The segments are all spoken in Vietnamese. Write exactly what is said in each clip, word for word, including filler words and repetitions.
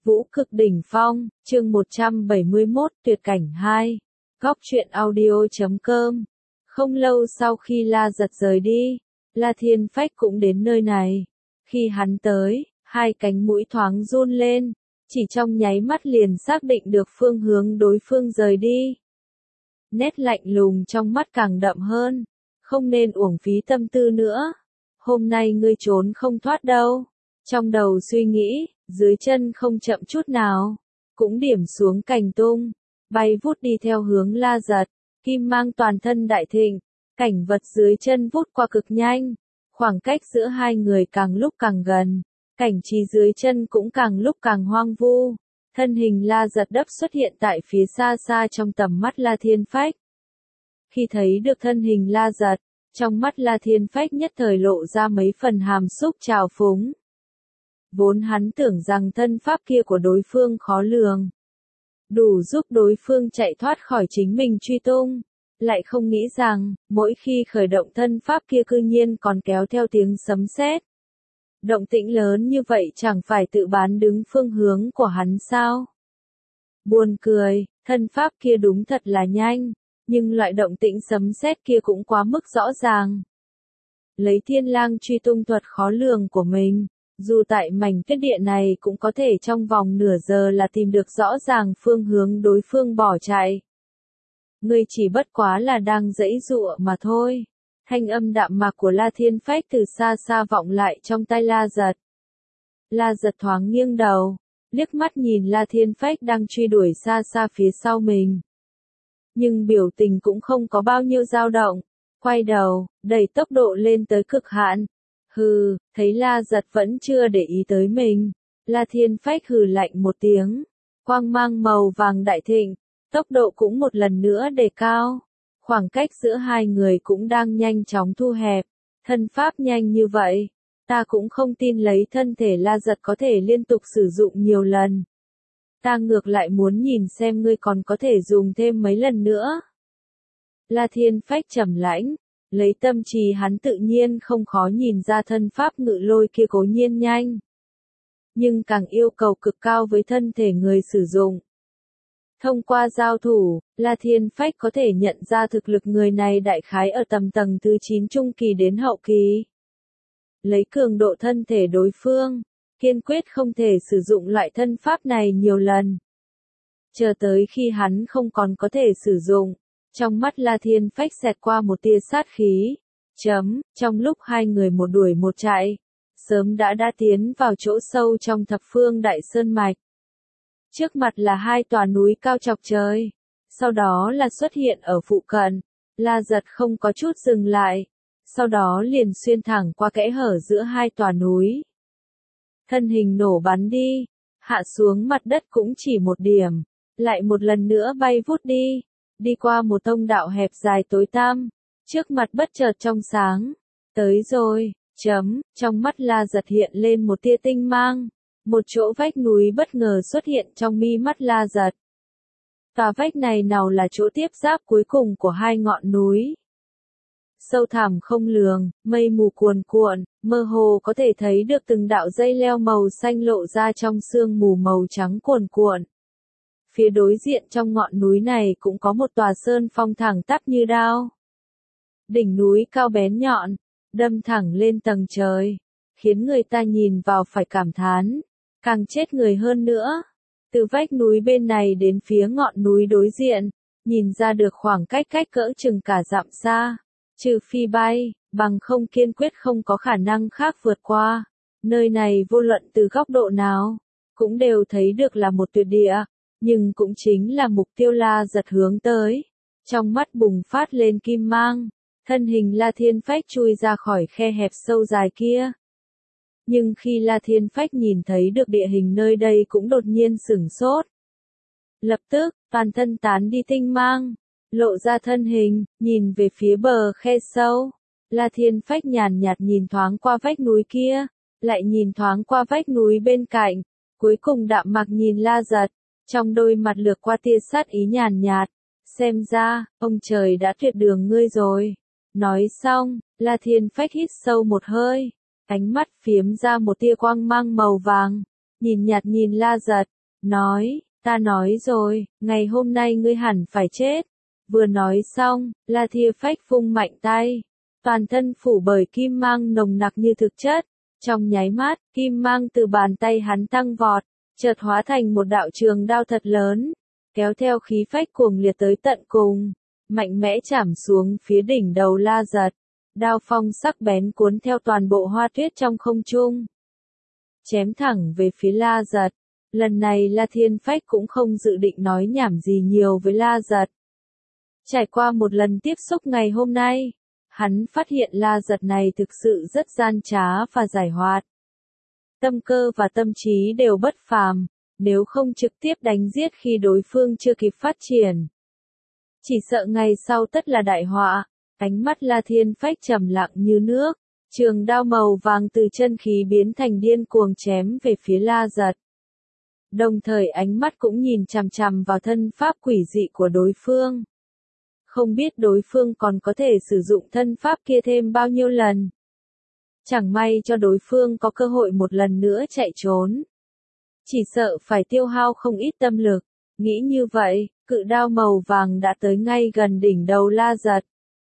Vũ cực đỉnh phong, chương một trăm bảy mươi mốt, tuyệt cảnh hai. Góc truyện audio chấm com. Không lâu sau khi La Giật rời đi, La Thiên Phách cũng đến nơi này. Khi hắn tới, hai cánh mũi thoáng run lên, chỉ trong nháy mắt liền xác định được phương hướng đối phương rời đi. Nét lạnh lùng trong mắt càng đậm hơn, không nên uổng phí tâm tư nữa. Hôm nay ngươi trốn không thoát đâu. Trong đầu suy nghĩ, dưới chân không chậm chút nào, cũng điểm xuống cành tung, bay vút đi theo hướng La Giật, kim mang toàn thân đại thịnh, cảnh vật dưới chân vút qua cực nhanh, khoảng cách giữa hai người càng lúc càng gần, cảnh trí dưới chân cũng càng lúc càng hoang vu, thân hình La Giật đấp xuất hiện tại phía xa xa trong tầm mắt La Thiên Phách. Khi thấy được thân hình La Giật, trong mắt La Thiên Phách nhất thời lộ ra mấy phần hàm xúc trào phúng. Vốn hắn tưởng rằng thân pháp kia của đối phương khó lường, đủ giúp đối phương chạy thoát khỏi chính mình truy tung, lại không nghĩ rằng, mỗi khi khởi động thân pháp kia cư nhiên còn kéo theo tiếng sấm sét. Động tĩnh lớn như vậy chẳng phải tự bán đứng phương hướng của hắn sao? Buồn cười, thân pháp kia đúng thật là nhanh, nhưng loại động tĩnh sấm sét kia cũng quá mức rõ ràng. Lấy Thiên Lang truy tung thuật khó lường của mình, dù tại mảnh tuyết địa này cũng có thể trong vòng nửa giờ là tìm được rõ ràng phương hướng đối phương bỏ chạy. Ngươi chỉ bất quá là đang giãy giụa mà thôi. Thanh âm đạm mạc của La Thiên Phách từ xa xa vọng lại trong tai La Giật. La Giật thoáng nghiêng đầu, liếc mắt nhìn La Thiên Phách đang truy đuổi xa xa phía sau mình. Nhưng biểu tình cũng không có bao nhiêu dao động, quay đầu, đẩy tốc độ lên tới cực hạn. Hừ, thấy La Giật vẫn chưa để ý tới mình, La Thiên Phách hừ lạnh một tiếng, quang mang màu vàng đại thịnh, tốc độ cũng một lần nữa đề cao, khoảng cách giữa hai người cũng đang nhanh chóng thu hẹp, thân pháp nhanh như vậy, ta cũng không tin lấy thân thể La Giật có thể liên tục sử dụng nhiều lần. Ta ngược lại muốn nhìn xem ngươi còn có thể dùng thêm mấy lần nữa. La Thiên Phách trầm lãnh. Lấy tâm trí hắn tự nhiên không khó nhìn ra thân pháp ngự lôi kia cố nhiên nhanh. Nhưng càng yêu cầu cực cao với thân thể người sử dụng. Thông qua giao thủ, La Thiên Phách có thể nhận ra thực lực người này đại khái ở tầm tầng thứ chín trung kỳ đến hậu kỳ. Lấy cường độ thân thể đối phương, kiên quyết không thể sử dụng loại thân pháp này nhiều lần. Chờ tới khi hắn không còn có thể sử dụng. Trong mắt La Thiên Phách xẹt qua một tia sát khí. Chấm, trong lúc hai người một đuổi một chạy, sớm đã đã tiến vào chỗ sâu trong thập phương đại sơn mạch. Trước mặt là hai tòa núi cao chọc trời, sau đó là xuất hiện ở phụ cận. La Giật không có chút dừng lại, sau đó liền xuyên thẳng qua kẽ hở giữa hai tòa núi. Thân hình nổ bắn đi, hạ xuống mặt đất cũng chỉ một điểm, lại một lần nữa bay vút đi. Đi qua một thông đạo hẹp dài tối tăm, trước mặt bất chợt trong sáng. Tới rồi, chấm, trong mắt La Giật hiện lên một tia tinh mang. Một chỗ vách núi bất ngờ xuất hiện trong mi mắt La Giật. Tòa vách này nào là chỗ tiếp giáp cuối cùng của hai ngọn núi. Sâu thẳm không lường, mây mù cuồn cuộn, mơ hồ có thể thấy được từng đạo dây leo màu xanh lộ ra trong sương mù màu trắng cuồn cuộn. Phía đối diện trong ngọn núi này cũng có một tòa sơn phong thẳng tắp như đao. Đỉnh núi cao bén nhọn, đâm thẳng lên tầng trời, khiến người ta nhìn vào phải cảm thán, càng chết người hơn nữa. Từ vách núi bên này đến phía ngọn núi đối diện, nhìn ra được khoảng cách cách cỡ chừng cả dặm xa, trừ phi bay, bằng không kiên quyết không có khả năng khác vượt qua. Nơi này vô luận từ góc độ nào, cũng đều thấy được là một tuyệt địa. Nhưng cũng chính là mục tiêu La Giật hướng tới. Trong mắt bùng phát lên kim mang, thân hình La Thiên Phách chui ra khỏi khe hẹp sâu dài kia. Nhưng khi La Thiên Phách nhìn thấy được địa hình nơi đây cũng đột nhiên sửng sốt. Lập tức, toàn thân tán đi tinh mang, lộ ra thân hình, nhìn về phía bờ khe sâu. La Thiên Phách nhàn nhạt nhìn thoáng qua vách núi kia, lại nhìn thoáng qua vách núi bên cạnh, cuối cùng đạm mạc nhìn La Giật. Trong đôi mặt lược qua tia sát ý nhàn nhạt, xem ra, ông trời đã tuyệt đường ngươi rồi. Nói xong, La Thiên Phách hít sâu một hơi, ánh mắt phiếm ra một tia quang mang màu vàng, nhìn nhạt nhìn La Giật, nói, ta nói rồi, ngày hôm nay ngươi hẳn phải chết. Vừa nói xong, La Thiên Phách vung mạnh tay, toàn thân phủ bởi kim mang nồng nặc như thực chất. Trong nháy mắt, kim mang từ bàn tay hắn tăng vọt, chợt hóa thành một đạo trường đao thật lớn, kéo theo khí phách cuồng liệt tới tận cùng, mạnh mẽ chảm xuống phía đỉnh đầu La Giật. Đao phong sắc bén cuốn theo toàn bộ hoa tuyết trong không trung, chém thẳng về phía La Giật. Lần này La Thiên Phách cũng không dự định nói nhảm gì nhiều với La Giật. Trải qua một lần tiếp xúc ngày hôm nay, hắn phát hiện La Giật này thực sự rất gian trá và giỏi hoạt. Tâm cơ và tâm trí đều bất phàm, nếu không trực tiếp đánh giết khi đối phương chưa kịp phát triển, chỉ sợ ngày sau tất là đại họa. Ánh mắt La Thiên Phách trầm lặng như nước, trường đao màu vàng từ chân khí biến thành điên cuồng chém về phía La Giật. Đồng thời ánh mắt cũng nhìn chằm chằm vào thân pháp quỷ dị của đối phương. Không biết đối phương còn có thể sử dụng thân pháp kia thêm bao nhiêu lần. Chẳng may cho đối phương có cơ hội một lần nữa chạy trốn, chỉ sợ phải tiêu hao không ít tâm lực. Nghĩ như vậy, cự đao màu vàng đã tới ngay gần đỉnh đầu La Giật.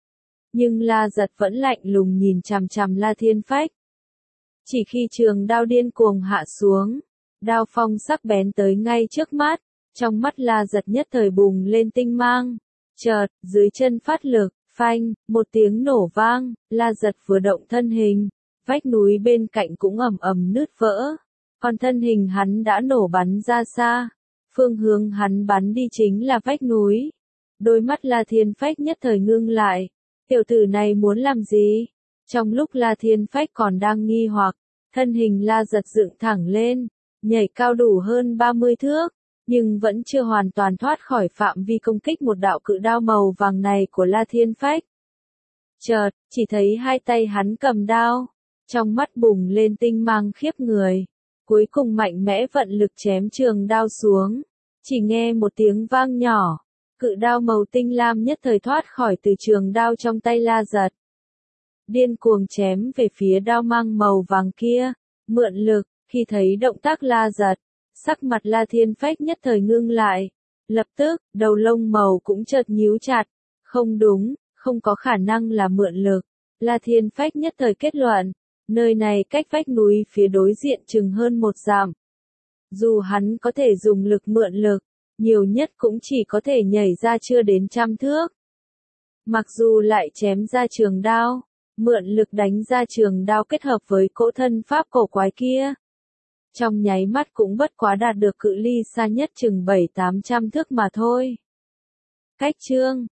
Nhưng La Giật vẫn lạnh lùng nhìn chằm chằm La Thiên Phách. Chỉ khi trường đao điên cuồng hạ xuống, đao phong sắc bén tới ngay trước mắt, trong mắt La Giật nhất thời bùng lên tinh mang. Chợt, dưới chân phát lực, phanh, một tiếng nổ vang, La Giật vừa động thân hình, vách núi bên cạnh cũng ầm ầm nứt vỡ, còn thân hình hắn đã nổ bắn ra xa. Phương hướng hắn bắn đi chính là vách núi. Đôi mắt La Thiên Phách nhất thời ngưng lại. Tiểu tử này muốn làm gì? Trong lúc La Thiên Phách còn đang nghi hoặc, thân hình La Giật dựng thẳng lên, nhảy cao đủ hơn ba mươi thước, nhưng vẫn chưa hoàn toàn thoát khỏi phạm vi công kích một đạo cự đao màu vàng này của La Thiên Phách. Chợt, chỉ thấy hai tay hắn cầm đao, trong mắt bùng lên tinh mang khiếp người, cuối cùng mạnh mẽ vận lực chém trường đao xuống, chỉ nghe một tiếng vang nhỏ. Cự đao màu tinh lam nhất thời thoát khỏi từ trường đao trong tay La Giật, điên cuồng chém về phía đao mang màu vàng kia. Mượn lực, khi thấy động tác La Giật, sắc mặt La Thiên Phách nhất thời ngưng lại, lập tức, đầu lông màu cũng chợt nhíu chặt. Không đúng, không có khả năng là mượn lực. La Thiên Phách nhất thời kết luận, nơi này cách vách núi phía đối diện chừng hơn một dặm. Dù hắn có thể dùng lực mượn lực, nhiều nhất cũng chỉ có thể nhảy ra chưa đến trăm thước. Mặc dù lại chém ra trường đao, mượn lực đánh ra trường đao kết hợp với cỗ thân pháp cổ quái kia, trong nháy mắt cũng bất quá đạt được cự ly xa nhất chừng bảy tám trăm thước mà thôi. Cách chương